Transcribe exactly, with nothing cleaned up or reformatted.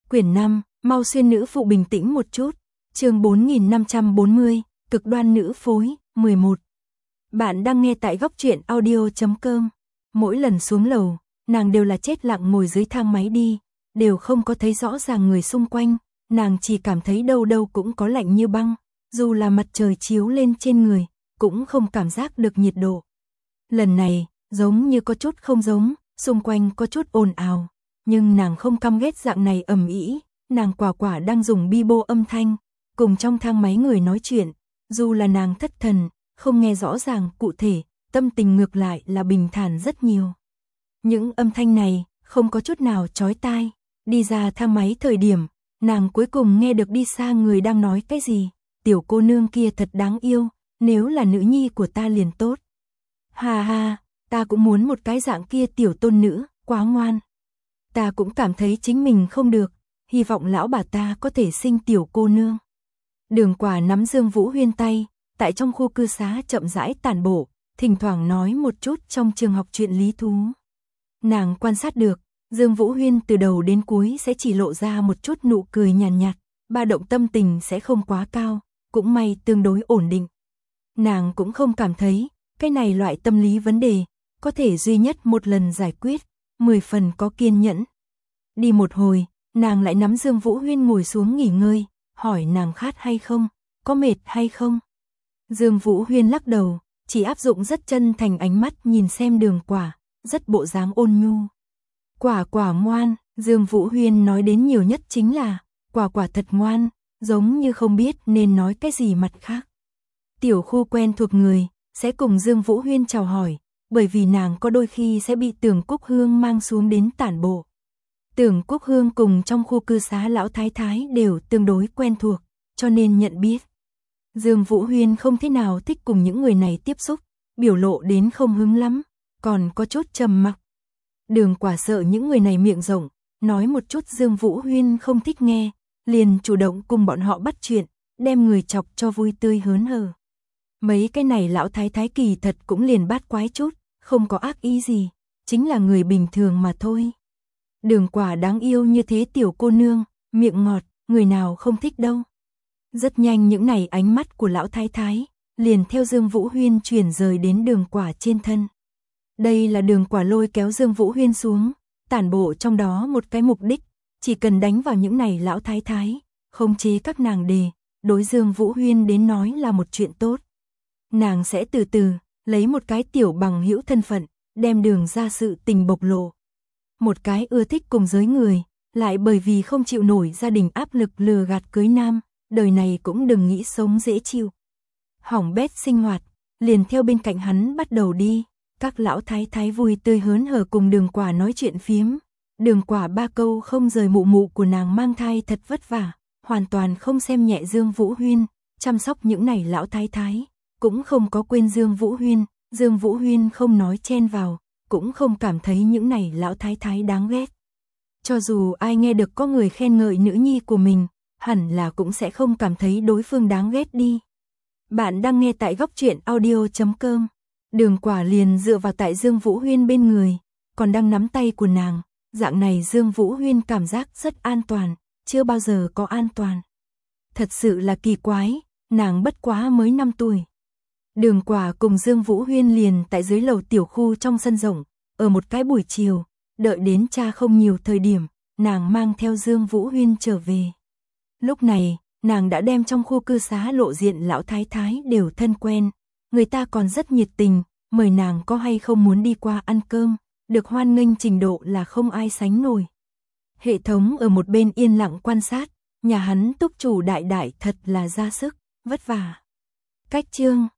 Quyển năm, mau xuyên nữ phụ bình tĩnh một chút. Chương bốn nghìn năm trăm bốn mươi, cực đoan nữ phối, mười một. Bạn đang nghe tại góc truyện audio chấm com. Mỗi lần xuống lầu, nàng đều là chết lặng ngồi dưới thang máy đi, đều không có thấy rõ ràng người xung quanh, nàng chỉ cảm thấy đâu đâu cũng có lạnh như băng, dù là mặt trời chiếu lên trên người, cũng không cảm giác được nhiệt độ. Lần này, giống như có chút không giống, xung quanh có chút ồn ào, nhưng nàng không căm ghét dạng này ầm ĩ, nàng quả quả đang dùng bi bô âm thanh, cùng trong thang máy người nói chuyện, dù là nàng thất thần, không nghe rõ ràng cụ thể, tâm tình ngược lại là bình thản rất nhiều. Những âm thanh này không có chút nào chói tai, đi ra thang máy thời điểm, nàng cuối cùng nghe được đi xa người đang nói cái gì, tiểu cô nương kia thật đáng yêu, nếu là nữ nhi của ta liền tốt. Hà hà, ta cũng muốn một cái dạng kia tiểu tôn nữ, quá ngoan. Ta cũng cảm thấy chính mình không được, hy vọng lão bà ta có thể sinh tiểu cô nương. Đường Quả nắm Dương Vũ Huyên tay, tại trong khu cư xá chậm rãi tản bộ, thỉnh thoảng nói một chút trong trường học chuyện lý thú. Nàng quan sát được, Dương Vũ Huyên từ đầu đến cuối sẽ chỉ lộ ra một chút nụ cười nhàn nhạt, nhạt, ba động tâm tình sẽ không quá cao, cũng may tương đối ổn định. Nàng cũng không cảm thấy, cái này loại tâm lý vấn đề, có thể duy nhất một lần giải quyết, mười phần có kiên nhẫn. Đi một hồi, nàng lại nắm Dương Vũ Huyên ngồi xuống nghỉ ngơi, hỏi nàng khát hay không, có mệt hay không. Dương Vũ Huyên lắc đầu, chỉ áp dụng rất chân thành ánh mắt nhìn xem Đường Quả, rất bộ dáng ôn nhu. Quả quả ngoan, Dương Vũ Huyên nói đến nhiều nhất chính là, quả quả thật ngoan, giống như không biết nên nói cái gì mặt khác. Tiểu khu quen thuộc người, sẽ cùng Dương Vũ Huyên chào hỏi, bởi vì nàng có đôi khi sẽ bị Tưởng Cúc Hương mang xuống đến tản bộ. Tưởng Cúc Hương cùng trong khu cư xá lão thái thái đều tương đối quen thuộc, cho nên nhận biết. Dương Vũ Huyên không thế nào thích cùng những người này tiếp xúc, biểu lộ đến không hứng lắm, còn có chút trầm mặc. Đường Quả sợ những người này miệng rộng, nói một chút Dương Vũ Huyên không thích nghe, liền chủ động cùng bọn họ bắt chuyện, đem người chọc cho vui tươi hớn hở. Mấy cái này lão thái thái kỳ thật cũng liền bát quái chút, không có ác ý gì, chính là người bình thường mà thôi. Đường Quả đáng yêu như thế tiểu cô nương, miệng ngọt, người nào không thích đâu. Rất nhanh những này ánh mắt của lão thái thái, liền theo Dương Vũ Huyên chuyển rời đến Đường Quả trên thân. Đây là Đường Quả lôi kéo Dương Vũ Huyên xuống, tản bộ trong đó một cái mục đích, chỉ cần đánh vào những này lão thái thái, khống chế các nàng đề, đối Dương Vũ Huyên đến nói là một chuyện tốt. Nàng sẽ từ từ, lấy một cái tiểu bằng hữu thân phận, đem Đường ra sự tình bộc lộ. Một cái ưa thích cùng giới người, lại bởi vì không chịu nổi gia đình áp lực lừa gạt cưới nam, đời này cũng đừng nghĩ sống dễ chịu. Hỏng bét sinh hoạt, liền theo bên cạnh hắn bắt đầu đi, các lão thái thái vui tươi hớn hở cùng Đường Quả nói chuyện phiếm. Đường Quả ba câu không rời mụ mụ của nàng mang thai thật vất vả, hoàn toàn không xem nhẹ Dương Vũ Huyên, chăm sóc những này lão thái thái, cũng không có quên Dương Vũ Huyên, Dương Vũ Huyên không nói chen vào, cũng không cảm thấy những này lão thái thái đáng ghét. Cho dù ai nghe được có người khen ngợi nữ nhi của mình, hẳn là cũng sẽ không cảm thấy đối phương đáng ghét đi. Bạn đang nghe tại góc truyện audio chấm com. Đường Quả liền dựa vào tại Dương Vũ Huyên bên người, còn đang nắm tay của nàng, dạng này Dương Vũ Huyên cảm giác rất an toàn, chưa bao giờ có an toàn. Thật sự là kỳ quái, nàng bất quá mới năm tuổi. Đường Quả cùng Dương Vũ Huyên liền tại dưới lầu tiểu khu trong sân rộng, ở một cái buổi chiều, đợi đến cha không nhiều thời điểm, nàng mang theo Dương Vũ Huyên trở về. Lúc này, nàng đã đem trong khu cư xá lộ diện lão thái thái đều thân quen, người ta còn rất nhiệt tình, mời nàng có hay không muốn đi qua ăn cơm, được hoan nghênh trình độ là không ai sánh nổi. Hệ thống ở một bên yên lặng quan sát, nhà hắn túc chủ đại đại thật là ra sức, vất vả. Cách chương